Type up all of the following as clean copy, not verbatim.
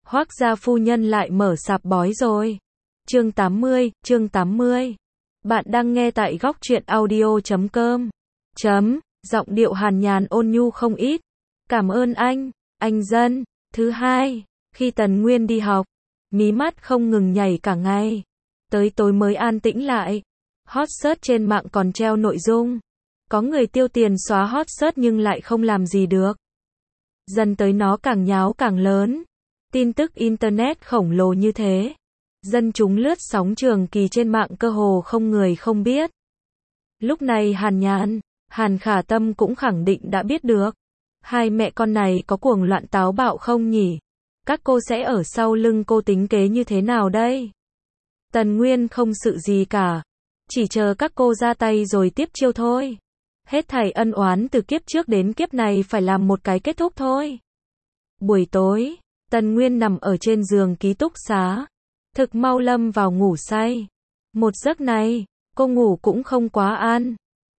Hoác gia phu nhân lại mở sạp bói rồi. Chương 80. Bạn đang nghe tại góc truyện audio.com. Giọng điệu hàn nhàn ôn nhu không ít. Cảm ơn anh Dân. Thứ hai, khi Tần Nguyên đi học, mí mắt không ngừng nhảy cả ngày. Tới tối mới an tĩnh lại. Hot search trên mạng còn treo nội dung. Có người tiêu tiền xóa hot search nhưng lại không làm gì được. Dần tới nó càng nháo càng lớn. Tin tức Internet khổng lồ như thế. Dân chúng lướt sóng trường kỳ trên mạng cơ hồ không người không biết. Lúc này Hàn Nhàn, Hàn Khả Tâm cũng khẳng định đã biết được. Hai mẹ con này có cuồng loạn táo bạo không nhỉ? Các cô sẽ ở sau lưng cô tính kế như thế nào đây? Tần Nguyên không sự gì cả. Chỉ chờ các cô ra tay rồi tiếp chiêu thôi. Hết thảy ân oán từ kiếp trước đến kiếp này phải làm một cái kết thúc thôi. Buổi tối, Tần Nguyên nằm ở trên giường ký túc xá. Thực mau lâm vào ngủ say. Một giấc này, cô ngủ cũng không quá an.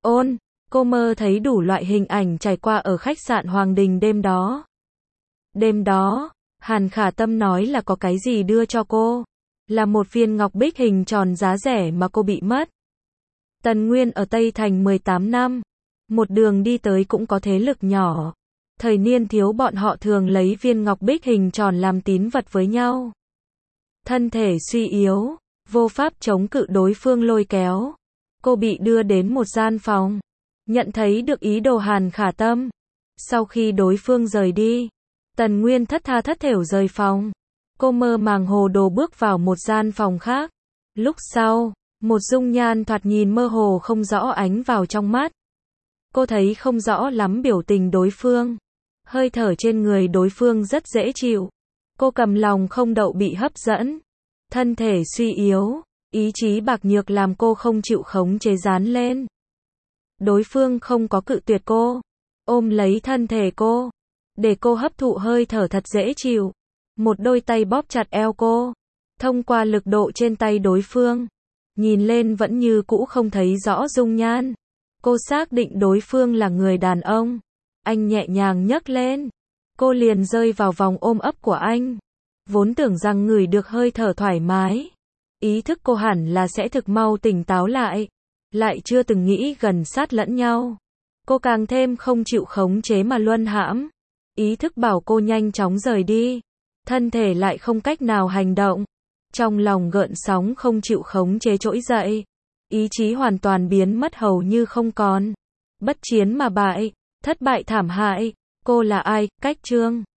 Cô mơ thấy đủ loại hình ảnh trải qua ở khách sạn Hoàng Đình đêm đó. Đêm đó, Hàn Khả Tâm nói là có cái gì đưa cho cô. Là một viên ngọc bích hình tròn giá rẻ mà cô bị mất. Tần Nguyên ở Tây Thành 18 năm. Một đường đi tới cũng có thế lực nhỏ. Thời niên thiếu bọn họ thường lấy viên ngọc bích hình tròn làm tín vật với nhau. Thân thể suy yếu, vô pháp chống cự đối phương lôi kéo. Cô bị đưa đến một gian phòng. Nhận thấy được ý đồ Hàn Khả Tâm. Sau khi đối phương rời đi, Tần Nguyên thất tha thất thểu rời phòng. Cô mơ màng hồ đồ bước vào một gian phòng khác. Lúc sau, một dung nhan thoạt nhìn mơ hồ không rõ ánh vào trong mắt. Cô thấy không rõ lắm biểu tình đối phương. Hơi thở trên người đối phương rất dễ chịu. Cô cầm lòng không đậu bị hấp dẫn. Thân thể suy yếu, ý chí bạc nhược làm cô không chịu khống chế dán lên. Đối phương không có cự tuyệt cô. Ôm lấy thân thể cô. Để cô hấp thụ hơi thở thật dễ chịu. Một đôi tay bóp chặt eo cô. Thông qua lực độ trên tay đối phương. Nhìn lên vẫn như cũ không thấy rõ dung nhan. Cô xác định đối phương là người đàn ông. Anh nhẹ nhàng nhấc lên. Cô liền rơi vào vòng ôm ấp của anh. Vốn tưởng rằng ngửi được hơi thở thoải mái. Ý thức cô hẳn là sẽ thực mau tỉnh táo lại. Lại chưa từng nghĩ gần sát lẫn nhau. Cô càng thêm không chịu khống chế mà luân hãm. Ý thức bảo cô nhanh chóng rời đi. Thân thể lại không cách nào hành động. Trong lòng gợn sóng không chịu khống chế trỗi dậy. Ý chí hoàn toàn biến mất hầu như không còn. Bất chiến mà bại. Thất bại thảm hại. Cô là ai? Cách chương